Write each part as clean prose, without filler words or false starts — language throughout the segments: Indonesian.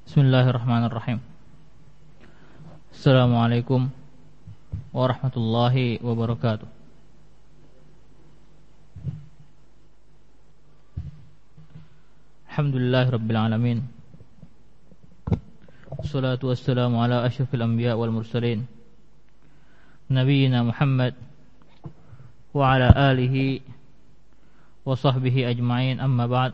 Bismillahirrahmanirrahim. Assalamualaikum warahmatullahi wabarakatuh. Alhamdulillahirabbil alamin. Wassalatu wassalamu ala asyrafil anbiya wal mursalin, nabiyina Muhammad wa ala alihi wa sahbihi ajma'in, amma ba'd.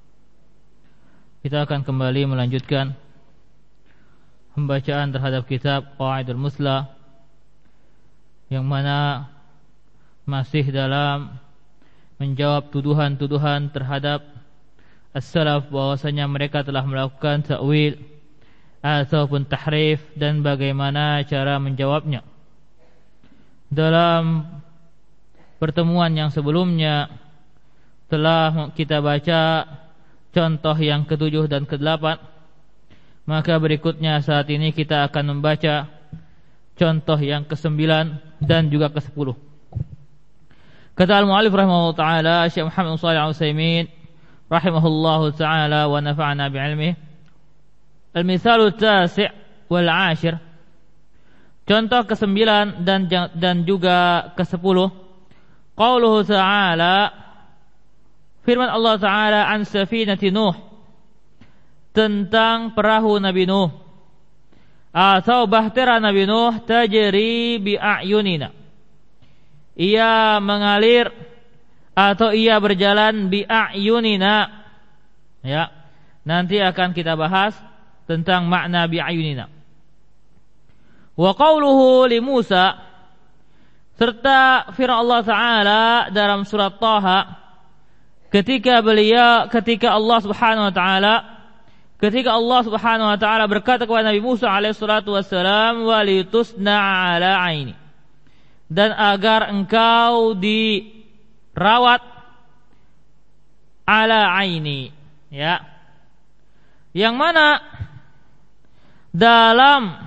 Kita akan kembali melanjutkan pembacaan terhadap kitab Qawaidul Muslah, yang mana masih dalam menjawab tuduhan-tuduhan terhadap as-salaf bahwasanya mereka telah melakukan ta'wil ataupun tahrif dan bagaimana cara menjawabnya. Dalam pertemuan yang sebelumnya telah kita baca contoh yang ke-7 dan ke-8. Maka berikutnya saat ini kita akan membaca contoh yang ke-9 dan juga ke-10. Kata al-mu'allif rahimahullah ta'ala, Syekh Muhammad Shalih Al-Utsaimin rahimahullahu ta'ala wa nafa'ana bi'ilmihi, al-mithalu at-tasi' wal 'ashir, contoh ke-9 dan juga ke-10, qauluhu ta'ala, firman Allah Ta'ala an safinati Nuh, tentang perahu Nabi Nuh atau bahtera Nabi Nuh, tajri bi a'yunina, ia mengalir atau ia berjalan bi a'yunina. Ya, nanti akan kita bahas tentang makna bi a'yunina. Wa qauluhu li Musa, serta firman Allah Ta'ala dalam surat Taha, ketika Allah Subhanahu wa taala berkata kepada Nabi Musa alaihi salatu wassalam, walitusna ala aini, dan agar engkau dirawat ala aini, ya, yang mana dalam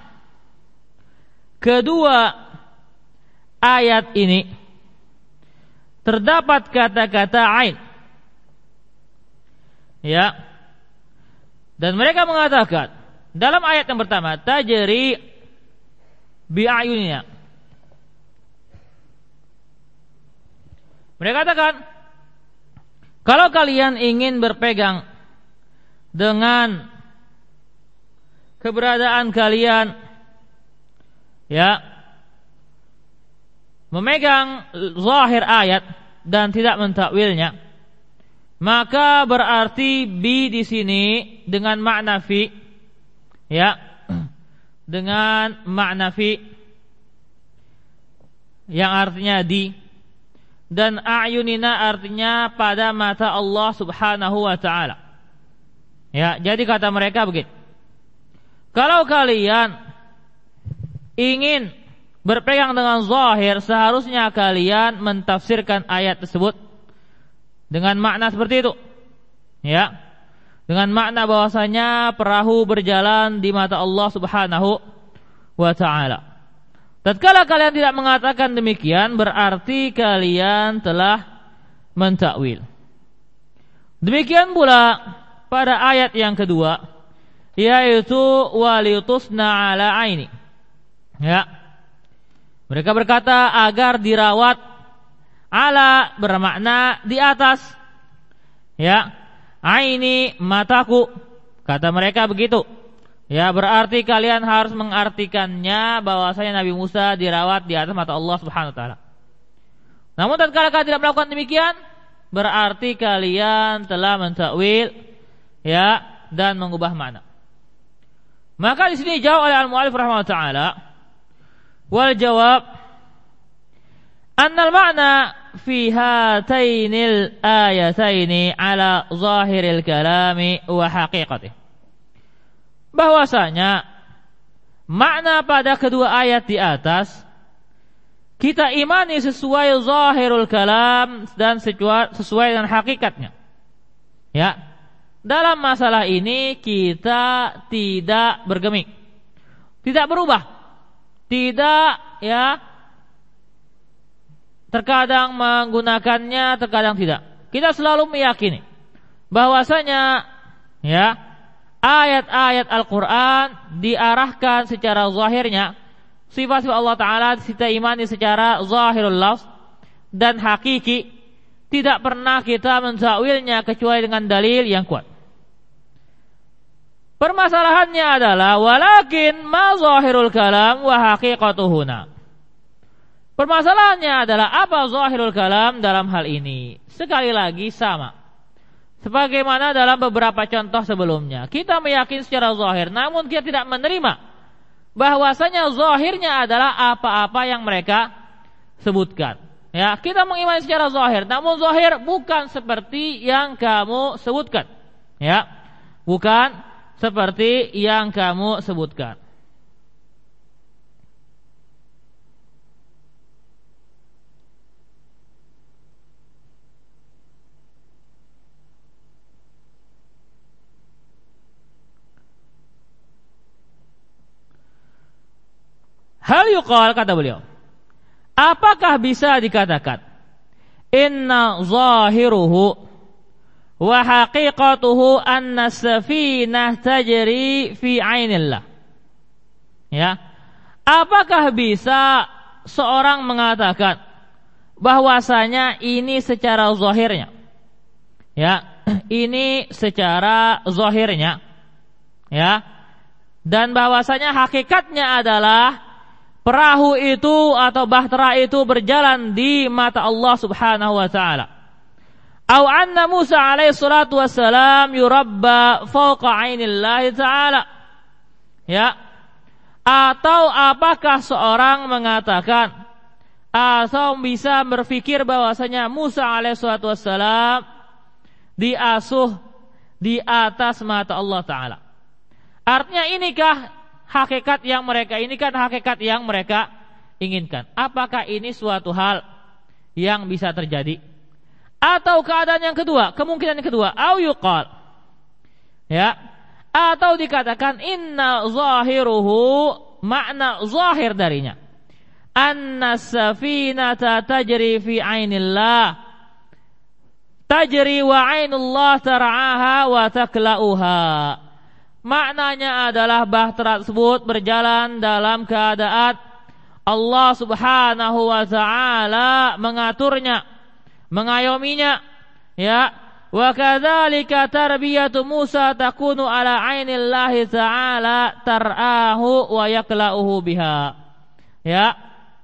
kedua ayat ini terdapat kata-kata ain. Ya, dan mereka mengatakan dalam ayat yang pertama, tajri bi a'yunina, mereka katakan kalau kalian ingin berpegang dengan keberadaan kalian, ya, memegang zahir ayat dan tidak mentakwilnya, maka berarti bi di sini dengan makna fi, ya, dengan makna fi yang artinya di, dan a'yunina artinya pada mata Allah Subhanahu wa taala. Ya, jadi kata mereka begini, kalau kalian ingin berpegang dengan zahir, seharusnya kalian mentafsirkan ayat tersebut dengan makna seperti itu, ya, dengan makna bahwasanya perahu berjalan di mata Allah Subhanahu wa taala. Tatkala kalian tidak mengatakan demikian, berarti kalian telah mentakwil. Demikian pula pada ayat yang kedua, yaitu walitusna ala aini, ya, mereka berkata agar dirawat. Ala bermakna di atas, ya, aini mataku, kata mereka begitu. Ya, berarti kalian harus mengartikannya bahwasanya Nabi Musa dirawat di atas mata Allah Subhanahu wa taala. Namun tatkala kalian tidak melakukan demikian, berarti kalian telah mentakwil, ya, dan mengubah makna. Maka di sini jawab oleh al-mu'allif rahimahullah taala, wal jawab annal makna fi hatainil ayataini ala zahiril kalami wa haqiqatih, bahwasanya makna pada kedua ayat di atas kita imani sesuai zahirul kalam dan sesuai dengan hakikatnya. Ya, dalam masalah ini kita tidak bergeming, tidak berubah, tidak, ya, terkadang menggunakannya, terkadang tidak. Kita selalu meyakini bahwasanya, ya, ayat-ayat Al-Quran diarahkan secara zahirnya, sifat-sifat Allah Ta'ala kita imani secara zahirul lafz dan hakiki, tidak pernah kita mentakwilnya kecuali dengan dalil yang kuat. Permasalahannya adalah walakin ma zahirul kalam wa haqiqatuhuna. Permasalahannya adalah apa zahirul kalam dalam hal ini? Sekali lagi sama. Sebagaimana dalam beberapa contoh sebelumnya, kita meyakini secara zahir, namun kita tidak menerima bahwasanya zahirnya adalah apa-apa yang mereka sebutkan. Ya, kita mengimani secara zahir, namun zahir bukan seperti yang kamu sebutkan. Ya, bukan seperti yang kamu sebutkan. Hal yuqal, kata beliau, apakah bisa dikatakan inna zahiruhu wa haqiqatuhu anna safinah tajri fi ainillah? Ya, apakah bisa seorang mengatakan bahwasanya ini secara zahirnya, ya, ini secara zahirnya, ya, dan bahwasanya hakikatnya adalah perahu itu atau bahtera itu berjalan di mata Allah Subhanahu wa taala. Au anna Musa alaihi salatu wassalam yurabba fawqa 'ainillahi ta'ala. Ya. Atau apakah seorang mengatakan atau bisa berpikir bahwasanya Musa alaihi salatu wassalam diasuh di atas mata Allah taala. Artinya inikah hakikat yang mereka inginkan? Apakah ini suatu hal yang bisa terjadi? Atau keadaan yang kedua, kemungkinan yang kedua, au yuqal, ya, atau dikatakan inna zahiruhu, makna zahir darinya, anna safinata tajri fi ainillah, tajri wa ainullah tar'aha wa takla'uha. Maknanya adalah bahtera tersebut berjalan dalam keadaan Allah Subhanahu wa taala mengaturnya, mengayominya, ya. Wa kadzalika tarbiyatu Musa takunu ala ainillahi ta'ala tar'ahu wa yakla'uhu biha. Ya.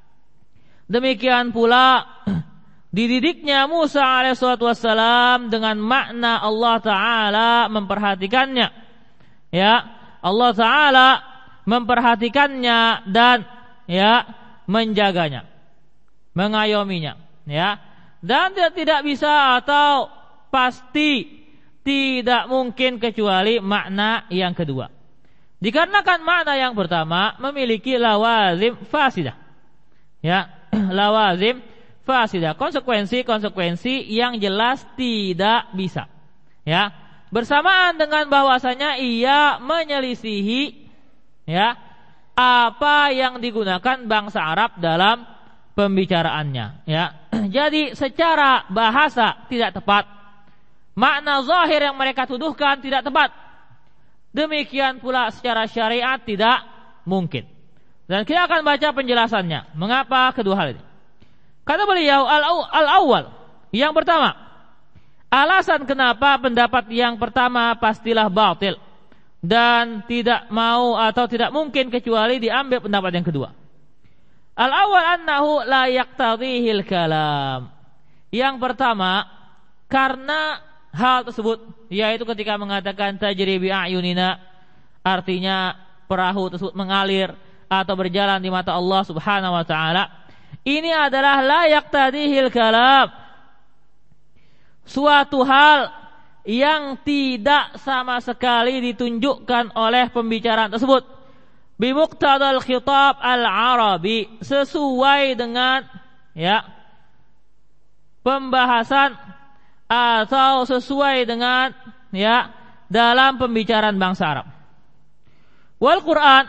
Demikian pula dididiknya Musa alaihi wassalam dengan makna Allah taala memperhatikannya. Ya, Allah Ta'ala memperhatikannya dan, ya, menjaganya, mengayominya, ya. Dan tidak bisa atau pasti tidak mungkin kecuali makna yang kedua. Dikarenakan makna yang pertama memiliki lawazim fasidah, ya, lawazim fasidah, konsekuensi yang jelas tidak bisa, ya. Bersamaan dengan bahwasanya ia menyelisihi, ya, apa yang digunakan bangsa Arab dalam pembicaraannya, ya. Jadi secara bahasa tidak tepat, makna zahir yang mereka tuduhkan tidak tepat. Demikian pula secara syariat tidak mungkin. Dan kita akan baca penjelasannya. Mengapa kedua hal ini? Kata beliau al-awwal, yang pertama, alasan kenapa pendapat yang pertama pastilah batil dan tidak mau atau tidak mungkin kecuali diambil pendapat yang kedua. Al-awwal annahu la yaqtadhihil kalam. Yang pertama, karena hal tersebut, yaitu ketika mengatakan tajri bi a'yunina, artinya perahu tersebut mengalir atau berjalan di mata Allah Subhanahu wa taala, ini adalah la yaqtadhihil kalam, suatu hal yang tidak sama sekali ditunjukkan oleh pembicaraan tersebut bimuqtadal khitab al-arabi, sesuai dengan, ya, pembahasan atau sesuai dengan, ya, dalam pembicaraan bangsa Arab. Wal Quran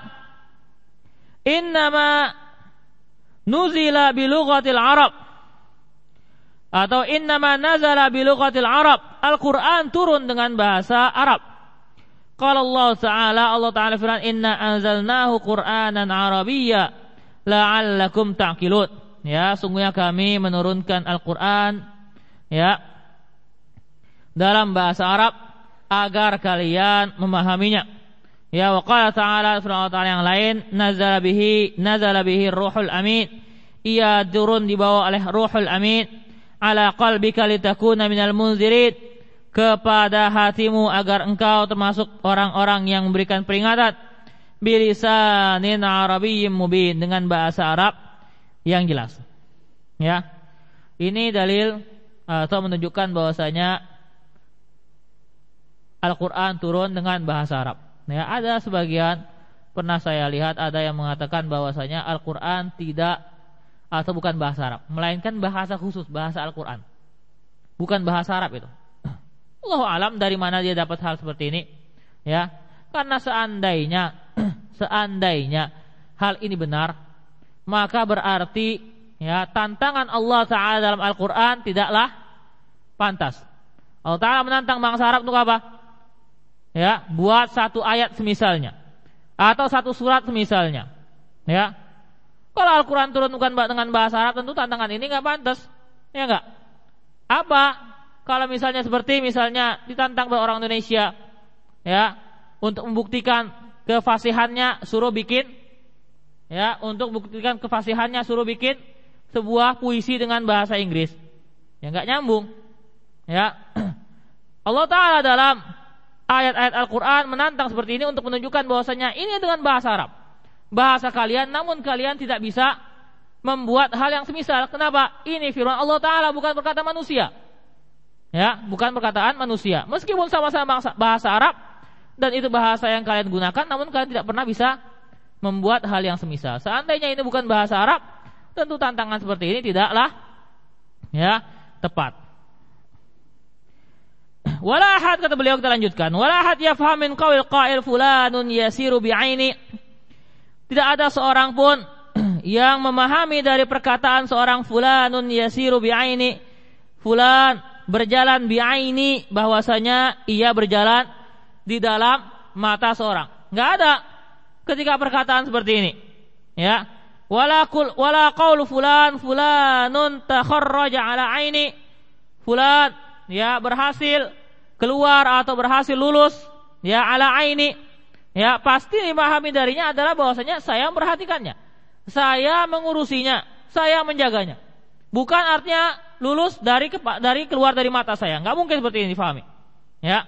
innama nuzila bilughatil Arab, atau innama nazala bilughatil Arab, Al-Quran turun dengan bahasa Arab. Qala Allah Ta'ala firman, inna anzalnahu Qur'anan Arabiyya la'allakum ta'qilun. Ya, sungguhnya kami menurunkan Al-Qur'an ya dalam bahasa Arab agar kalian memahaminya. Ya, wa qala ta'ala, firman Allah Ta'ala yang lain, nazala bihi ruhul amin. Ia turun dibawa oleh Ruhul Amin ala qalbika litakuna minal munzirin, kepada hatimu agar engkau termasuk orang-orang yang memberikan peringatan, bilisanin arabiyyin mubin, dengan bahasa Arab yang jelas. Ya. Ini dalil atau menunjukkan bahwasanya Al-Qur'an turun dengan bahasa Arab. Ya, ada sebagian pernah saya lihat ada yang mengatakan bahwasanya Al-Qur'an tidak atau bukan bahasa Arab, melainkan bahasa khusus, bahasa Al-Quran, bukan bahasa Arab itu. Allahu alam dari mana dia dapat hal seperti ini, ya. Karena seandainya hal ini benar, maka berarti ya tantangan Allah Ta'ala dalam Al-Quran tidaklah pantas. Allah Ta'ala menantang bangsa Arab untuk apa? Ya, buat satu ayat semisalnya, atau satu surat semisalnya, ya. Kalau Al-Quran turun bukan dengan bahasa Arab, tentu tantangan ini nggak pantas, ya nggak? Apa? Kalau misalnya ditantang oleh orang Indonesia, ya, untuk membuktikan kefasihannya suruh bikin, ya, untuk membuktikan kefasihannya suruh bikin sebuah puisi dengan bahasa Inggris, ya nggak nyambung, ya. Allah Ta'ala dalam ayat-ayat Al-Quran menantang seperti ini untuk menunjukkan bahwasanya ini dengan bahasa Arab, bahasa kalian, namun kalian tidak bisa membuat hal yang semisal. Kenapa? Ini firman Allah Ta'ala, bukan perkataan manusia. Ya, bukan perkataan manusia. Meskipun sama-sama bahasa Arab dan itu bahasa yang kalian gunakan, namun kalian tidak pernah bisa membuat hal yang semisal. Seandainya ini bukan bahasa Arab, tentu tantangan seperti ini tidaklah ya tepat. Wala ahad, kata beliau, kita lanjutkan. Wala ahad yafham min qawil qa'il fulanun yasiru bi'aini. Tidak ada seorang pun yang memahami dari perkataan seorang fulanun yasiru bi'aini, fulan berjalan bi'aini, bahwasanya ia berjalan di dalam mata seorang. Enggak ada ketika perkataan seperti ini. Ya. Wala qaulu fulanun takharraja ala aini. Fulan ya berhasil keluar atau berhasil lulus ya ala aini. Ya, pasti dimahami darinya adalah bahwasanya saya memperhatikannya, saya mengurusinya, saya menjaganya. Bukan artinya lulus dari keluar dari mata saya. Enggak mungkin seperti ini difahami. Ya.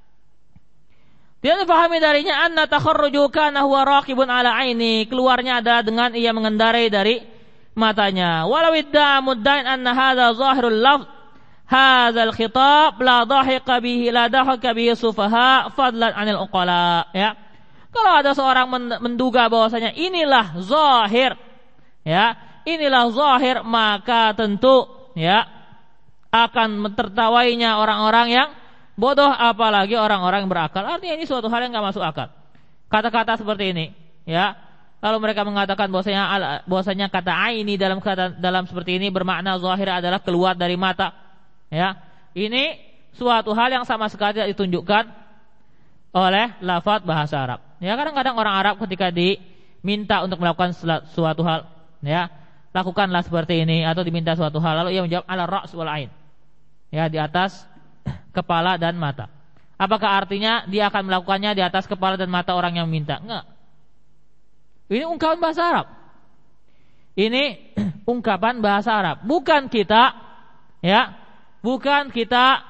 Dia difahami darinya anna takharruju kana huwa raqibun ala aini, keluarnya adalah dengan ia mengendarai dari matanya. Walau idda'a muddain anna hadza zahirul lafz hadzal khitab la dhahika bihi sufaha fadlan 'anil uqala. Ya. Kalau ada seorang menduga bahwasanya inilah zahir, ya, inilah zahir, maka tentu ya akan tertawainya orang-orang yang bodoh, apalagi orang-orang yang berakal. Artinya ini suatu hal yang enggak masuk akal. Kata-kata seperti ini, ya. Lalu mereka mengatakan bahwasanya kata aini dalam seperti ini bermakna zahir adalah keluar dari mata. Ya. Ini suatu hal yang sama sekali tidak ditunjukkan oleh lafaz bahasa Arab. Ya, kadang-kadang orang Arab ketika diminta untuk melakukan suatu hal, ya, lakukanlah seperti ini, atau diminta suatu hal, lalu ia menjawab ala ra's wal ain. Ya, di atas kepala dan mata. Apakah artinya dia akan melakukannya di atas kepala dan mata orang yang meminta? Enggak. Ini ungkapan bahasa Arab. Ini ungkapan bahasa Arab. Bukan kita, ya, bukan kita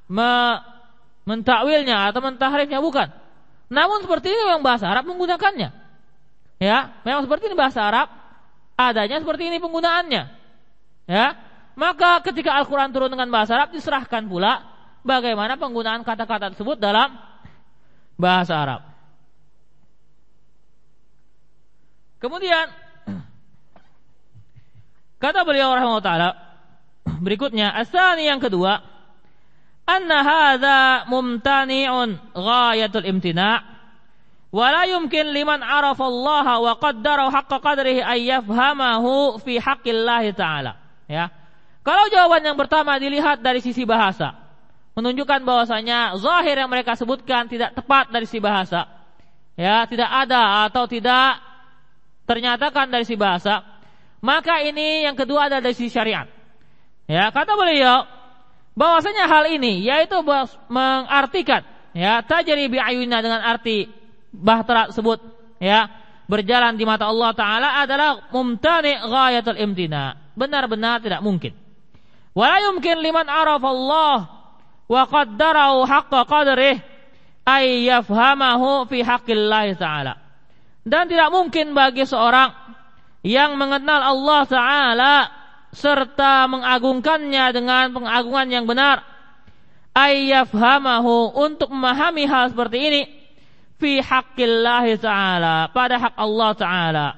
mentakwilnya atau mentahrifnya, bukan. Namun seperti ini memang bahasa Arab menggunakannya. Ya, memang seperti ini bahasa Arab adanya, seperti ini penggunaannya. Ya, maka ketika Al-Quran turun dengan bahasa Arab, diserahkan pula bagaimana penggunaan kata-kata tersebut dalam bahasa Arab. Kemudian kata beliau rahimahullah taala berikutnya, asani yang kedua, anna hadza mumtani'un ghayatul imtina' wa la yumkin liman 'arafa Allah wa qaddara haqqa qadrihi ay yafhamahu fi haqqillah ta'ala. Ya. Kalau jawaban yang pertama dilihat dari sisi bahasa, menunjukkan bahwasanya zahir yang mereka sebutkan tidak tepat dari si bahasa, ya, tidak ada atau tidak ternyatakan dari si bahasa, maka ini yang kedua adalah dari si syariat. Ya, kata beliau bahwasanya hal ini yaitu mengartikan, ya, tajri bi ayunina dengan arti bahtera tersebut, ya, berjalan di mata Allah Ta'ala adalah mumtani ghayatul imtina, benar-benar tidak mungkin. Wala yumkin liman arafa Allah wa qaddarahu haqqa qadrih ay yafhamahu fi haqqillah Ta'ala. Dan tidak mungkin bagi seorang yang mengenal Allah Ta'ala serta mengagungkannya dengan pengagungan yang benar, ay yafhamahu, untuk memahami hal seperti ini, fi haqqillah Ta'ala, pada hak Allah Ta'ala.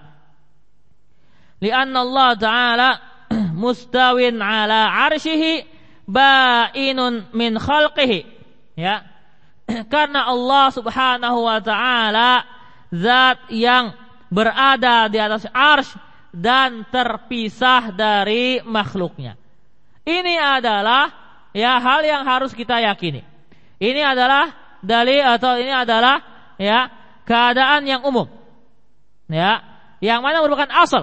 Lianna Allah Ta'ala mustawin ala arsyihi ba'inun min khalqihi, ya, karena Allah Subhanahu wa Ta'ala zat yang berada di atas arsy dan terpisah dari makhluknya. Ini adalah, ya, hal yang harus kita yakini. Ini adalah dalil atau ini adalah, ya, keadaan yang umum, ya, yang mana merupakan asal.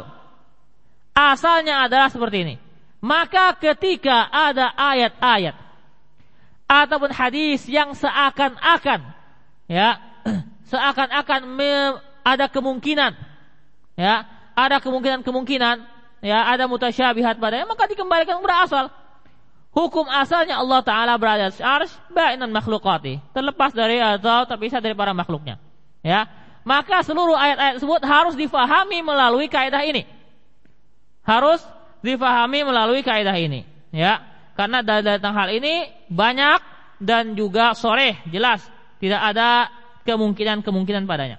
Asalnya adalah seperti ini. Maka ketika ada ayat-ayat ataupun hadis yang seakan-akan, ya, seakan-akan ada kemungkinan, ya, ada kemungkinan, ya, ada mutasyabihat padanya, maka dikembalikan berasal. Hukum asalnya Allah Ta'ala berada di arsy ba'inan makhluqati, terlepas dari atau terpisah dari para makhluknya, ya. Maka seluruh ayat-ayat tersebut harus difahami melalui kaidah ini. Harus difahami melalui kaidah ini, ya. Karena dalil tentang hal ini banyak dan juga sharih, jelas, tidak ada kemungkinan padanya.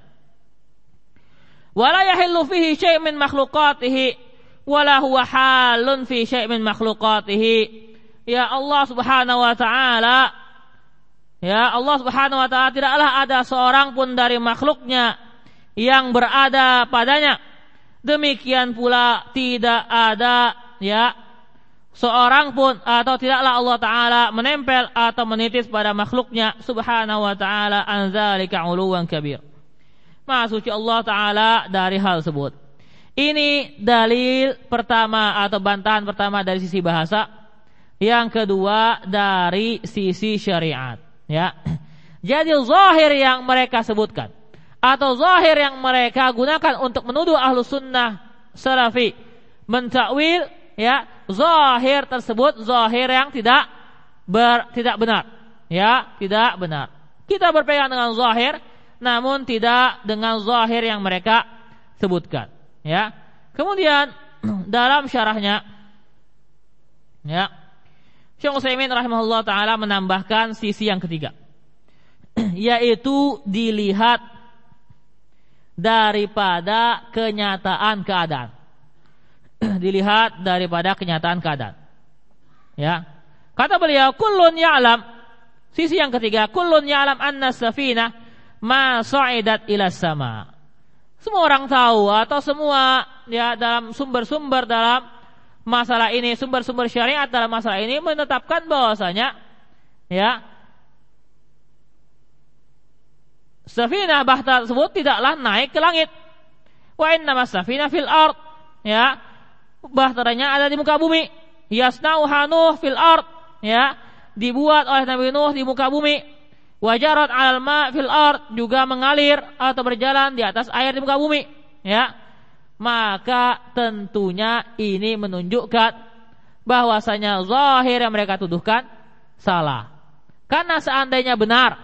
Wala yahillu fihi syai' min makhluqatihi wala huwa halun fi syai' min makhluqatihi. Ya Allah Subhanahu wa Ta'ala, ya, Allah Subhanahu wa Ta'ala tidaklah ada seorang pun dari makhluknya yang berada padanya. Demikian pula tidak ada, ya, seorang pun atau tidaklah Allah Ta'ala menempel atau menitis pada makhluknya Subhanahu wa Ta'ala an dzalika 'uluwan kabir. Maha suci Allah Ta'ala dari hal tersebut. Ini dalil pertama atau bantahan pertama dari sisi bahasa. Yang kedua dari sisi syariat, ya. Jadi zahir yang mereka sebutkan atau zahir yang mereka gunakan untuk menuduh ahlu sunnah salafi mentakwil, ya, zahir tersebut zahir yang tidak benar, ya, tidak benar. Kita berpegang dengan zahir, namun tidak dengan zahir yang mereka sebutkan, ya. Kemudian dalam syarahnya, ya, Syekh Utsaimin rahimahullah ta'ala menambahkan sisi yang ketiga, yaitu dilihat daripada kenyataan keadaan. Dilihat daripada kenyataan keadaan, ya. Kata beliau, kullun ya'lam, sisi yang ketiga, kullun ya'lam anna safinah ma sa'idat ila sama. Semua orang tahu atau semua, ya, dalam sumber-sumber dalam masalah ini, sumber-sumber syariat dalam masalah ini menetapkan bahwasanya, ya, safinah bahtera tersebut tidaklah naik ke langit. Wa innama safinah fil ard, ya, bahteranya ada di muka bumi. Yasnauha Nuh fil ard, ya, dibuat oleh Nabi Nuh di muka bumi. Wajarat 'alal ma' fil ard, juga mengalir atau berjalan di atas air di muka bumi, ya. Maka tentunya ini menunjukkan bahwasanya zahir yang mereka tuduhkan salah. Karena seandainya benar,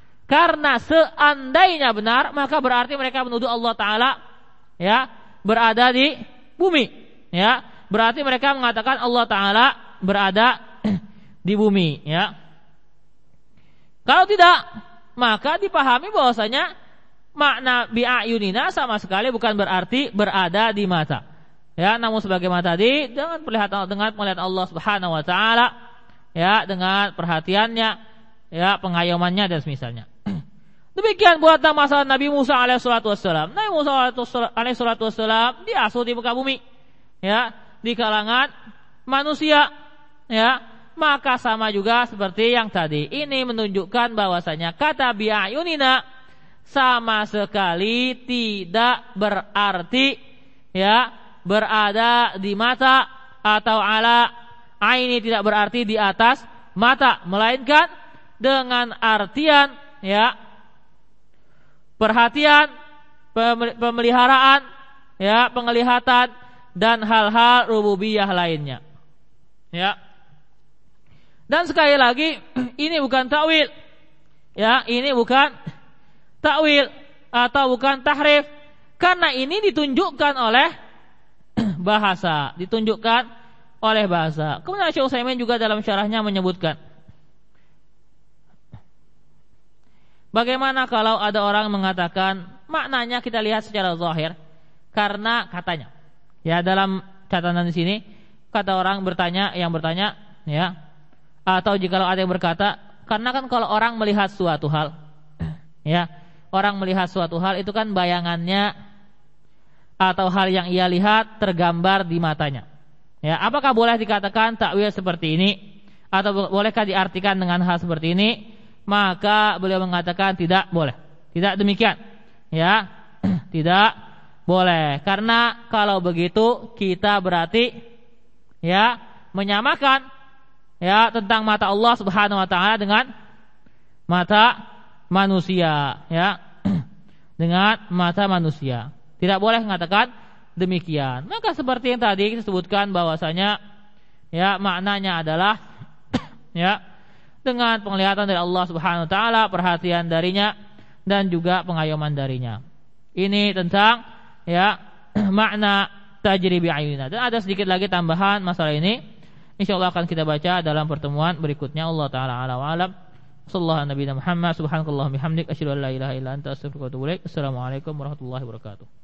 maka berarti mereka menuduh Allah Ta'ala, ya, berada di bumi, ya. Berarti mereka mengatakan Allah Ta'ala berada di bumi, ya. Kalau tidak, maka dipahami bahwasanya makna bi'ayunina sama sekali bukan berarti berada di mata, ya. Namun sebagaimana tadi, dengan melihat Allah Subhanahu wa Ta'ala, ya, dengan perhatiannya, ya, pengayomannya dan semisalnya. Demikian pula tentang masalah Nabi Musa alaihissalatu wassalam. Nabi Musa alaihissalatu wassalam diasuh di muka bumi, ya, di kalangan manusia, ya, maka sama juga seperti yang tadi. Ini menunjukkan bahwasanya kata bi'ayunina sama sekali tidak berarti ya berada di mata, atau ala aini tidak berarti di atas mata, melainkan dengan artian ya perhatian, pemeliharaan, ya penglihatan dan hal-hal rububiyah lainnya. Ya. Dan sekali lagi ini bukan takwil. Ya, ini bukan takwil atau bukan tahrif, karena ini ditunjukkan oleh bahasa, ditunjukkan oleh bahasa. Kemudian Syekh Utsaimin juga dalam syarahnya menyebutkan, bagaimana kalau ada orang mengatakan maknanya kita lihat secara zahir, karena katanya, ya dalam catatan di sini kata orang bertanya, yang bertanya, ya, atau jikalau ada yang berkata, karena kan kalau orang melihat suatu hal, ya, orang melihat suatu hal itu kan bayangannya atau hal yang ia lihat tergambar di matanya. Ya, apakah boleh dikatakan takwil seperti ini, atau bolehkah diartikan dengan hal seperti ini? Maka beliau mengatakan tidak boleh, tidak demikian. Ya, tidak boleh, karena kalau begitu kita berarti ya menyamakan ya tentang mata Allah Subhanahu wa taala dengan mata manusia, ya. Dengan mata manusia. Tidak boleh mengatakan demikian. Maka seperti yang tadi kita sebutkan bahwasanya ya maknanya adalah ya dengan penglihatan dari Allah Subhanahu wa taala, perhatian darinya dan juga pengayoman darinya. Ini tentang ya makna tajri bi ayunina. Dan ada sedikit lagi tambahan masalah ini, insyaallah akan kita baca dalam pertemuan berikutnya. Allah taala ala wa alam. Sallallahu nabiyana Muhammad subhanakallahumma bihamdik asyhadu an la ilaha illa anta astaghfiruka wa atubu ilaik. Assalamualaikum warahmatullahi wabarakatuh.